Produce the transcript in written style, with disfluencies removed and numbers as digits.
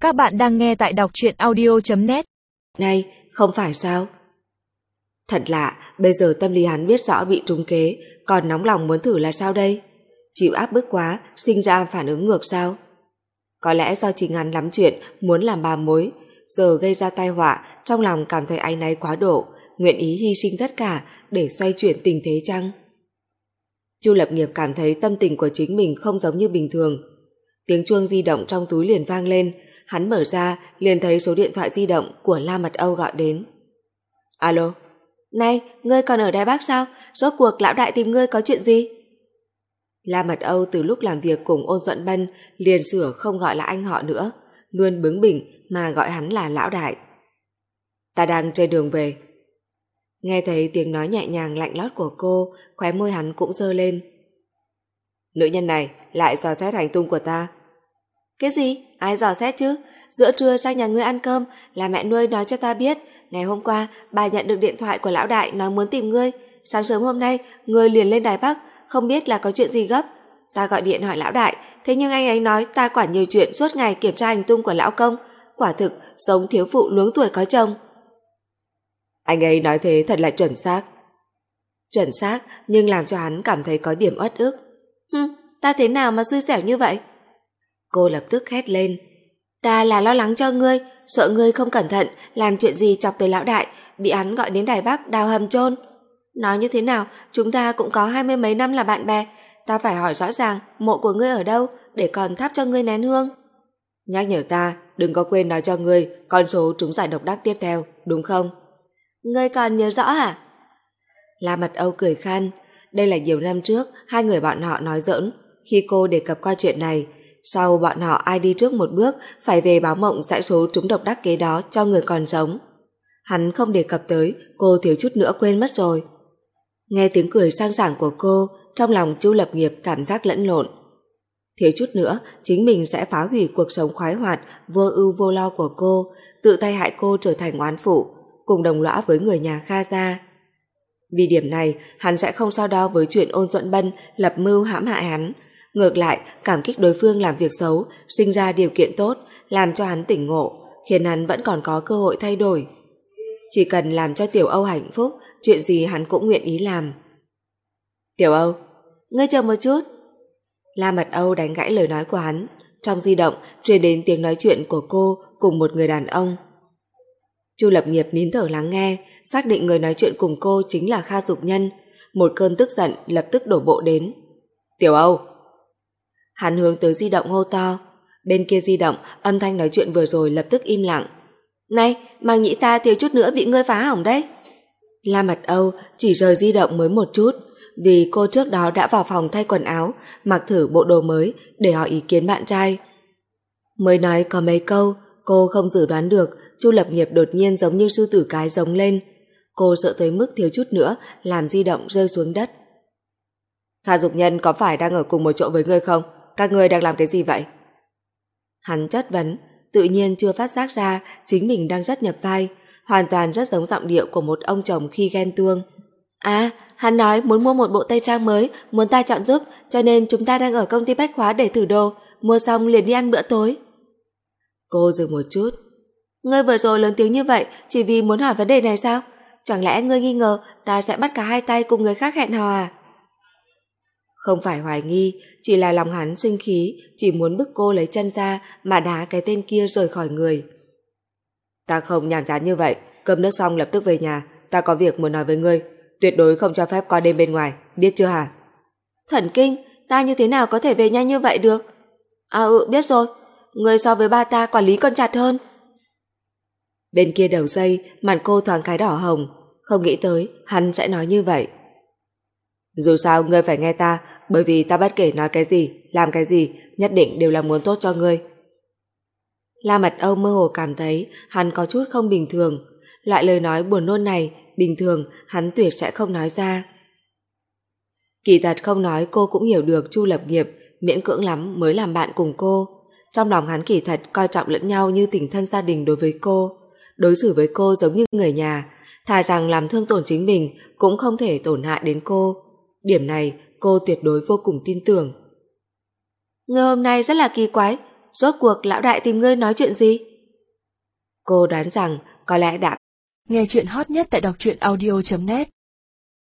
Các bạn đang nghe tại đọc truyện audio.net. Này, không phải sao? Thật lạ, bây giờ tâm lý hắn biết rõ bị trúng kế, còn nóng lòng muốn thử là sao đây? Chịu áp bức quá, sinh ra phản ứng ngược sao? Có lẽ do chính hắn lắm chuyện, muốn làm bà mối, giờ gây ra tai họa, trong lòng cảm thấy áy náy quá độ, nguyện ý hy sinh tất cả để xoay chuyển tình thế chăng? Chu Lập Nghiệp cảm thấy tâm tình của chính mình không giống như bình thường. Tiếng chuông di động trong túi liền vang lên, hắn mở ra liền thấy số điện thoại di động của La Mật Âu gọi đến. Alo, này, ngươi còn ở Đài Bắc sao? Rốt cuộc lão đại tìm ngươi có chuyện gì? La Mật Âu từ lúc làm việc cùng Ôn Duẫn Bân liền sửa không gọi là anh họ nữa, luôn bướng bỉnh mà gọi hắn là lão đại. Ta đang trên đường về. Nghe thấy tiếng nói nhẹ nhàng lạnh lót của cô, khóe môi hắn cũng giơ lên. Nữ nhân này lại dò xét hành tung của ta. Cái gì? Ai dò xét chứ? Giữa trưa sang nhà ngươi ăn cơm là mẹ nuôi nói cho ta biết, ngày hôm qua bà nhận được điện thoại của lão đại nói muốn tìm ngươi. Sáng sớm hôm nay ngươi liền lên Đài Bắc, không biết là có chuyện gì gấp. Ta gọi điện hỏi lão đại, thế nhưng anh ấy nói ta quản nhiều chuyện suốt ngày kiểm tra hành tung của lão công, quả thực giống thiếu phụ luống tuổi có chồng. Anh ấy nói thế thật là chuẩn xác. Chuẩn xác nhưng làm cho hắn cảm thấy có điểm uất ức. Ta thế nào mà xui xẻo như vậy? Cô lập tức hét lên. Ta là lo lắng cho ngươi, sợ ngươi không cẩn thận làm chuyện gì chọc tới lão đại, bị hắn gọi đến Đài Bắc đào hầm chôn. Nói như thế nào, chúng ta cũng có 20 mấy năm là bạn bè, ta phải hỏi rõ ràng mộ của ngươi ở đâu để còn thắp cho ngươi nén hương. Nhắc nhở ta, đừng có quên nói cho ngươi con số trúng giải độc đắc tiếp theo, đúng không? Ngươi còn nhớ rõ hả? La Mật Âu cười khan. Đây là nhiều năm trước hai người bọn họ nói giỡn, khi cô đề cập qua chuyện này, sau bọn họ ai đi trước một bước phải về báo mộng dãy số trúng độc đắc kế đó cho người còn sống. Hắn không đề cập tới, cô thiếu chút nữa quên mất rồi. Nghe tiếng cười sang sảng của cô, trong lòng Chu Lập Nghiệp cảm giác lẫn lộn. Thiếu chút nữa chính mình sẽ phá hủy cuộc sống khoái hoạt vô ưu vô lo của cô, tự tay hại cô trở thành oán phụ, cùng đồng lõa với người nhà Kha gia. Vì điểm này hắn sẽ không so đo với chuyện Ôn Duẫn Bân lập mưu hãm hại hắn, ngược lại cảm kích đối phương làm việc xấu, sinh ra điều kiện tốt, làm cho hắn tỉnh ngộ, khiến hắn vẫn còn có cơ hội thay đổi. Chỉ cần làm cho Tiểu Âu hạnh phúc, chuyện gì hắn cũng nguyện ý làm. Tiểu Âu, ngươi chờ một chút. La Mật Âu đánh gãy lời nói của hắn. Trong di động truyền đến tiếng nói chuyện của cô cùng một người đàn ông. Chu Lập Nghiệp nín thở lắng nghe, xác định người nói chuyện cùng cô chính là Kha Dục Nhân. Một cơn tức giận lập tức đổ bộ đến. Tiểu Âu! Hắn hướng tới di động hô to. Bên kia di động, âm thanh nói chuyện vừa rồi lập tức im lặng. Này, màng nhĩ ta thiếu chút nữa bị ngươi phá hỏng đấy. La Mật Âu chỉ rời di động mới một chút, vì cô trước đó đã vào phòng thay quần áo, mặc thử bộ đồ mới để hỏi ý kiến bạn trai. Mới nói có mấy câu, cô không dự đoán được Chu Lập Nghiệp đột nhiên giống như sư tử cái giống lên. Cô sợ tới mức thiếu chút nữa làm di động rơi xuống đất. Kha Dục Nhân có phải đang ở cùng một chỗ với ngươi không? Các ngươi đang làm cái gì vậy? Hắn chất vấn, tự nhiên chưa phát giác ra chính mình đang rất nhập vai, hoàn toàn rất giống giọng điệu của một ông chồng khi ghen tuông. À, hắn nói muốn mua một bộ tây trang mới, muốn ta chọn giúp, cho nên chúng ta đang ở công ty bách hóa để thử đồ, mua xong liền đi ăn bữa tối. Cô dừng một chút. Ngươi vừa rồi lớn tiếng như vậy chỉ vì muốn hỏi vấn đề này sao? Chẳng lẽ ngươi nghi ngờ ta sẽ bắt cả hai tay cùng người khác hẹn hò à? Không phải hoài nghi, chỉ là lòng hắn sinh khí, chỉ muốn bức cô lấy chân ra mà đá cái tên kia rời khỏi người. Ta không nhàm chán như vậy, cơm nước xong lập tức về nhà, ta có việc muốn nói với ngươi, tuyệt đối không cho phép qua đêm bên ngoài, biết chưa hả? Thần kinh, ta như thế nào có thể về nhanh như vậy được? À biết rồi, ngươi so với ba ta quản lý còn chặt hơn. Bên kia đầu dây, mặt cô thoáng cái đỏ hồng, không nghĩ tới hắn sẽ nói như vậy. Dù sao ngươi phải nghe ta, bởi vì ta bất kể nói cái gì, làm cái gì, nhất định đều là muốn tốt cho ngươi. La Mật Âu mơ hồ cảm thấy hắn có chút không bình thường, loại lời nói buồn nôn này bình thường hắn tuyệt sẽ không nói ra. Kỳ thật không nói cô cũng hiểu được Chu Lập Nghiệp miễn cưỡng lắm mới làm bạn cùng cô. Trong lòng hắn kỳ thật coi trọng lẫn nhau như tình thân gia đình đối với cô, đối xử với cô giống như người nhà, thà rằng làm thương tổn chính mình cũng không thể tổn hại đến cô. Điểm này cô tuyệt đối vô cùng tin tưởng. Ngươi hôm nay rất là kỳ quái, rốt cuộc lão đại tìm ngươi nói chuyện gì? Cô đoán rằng có lẽ đã. Nghe chuyện hot nhất tại đọc truyện audio.net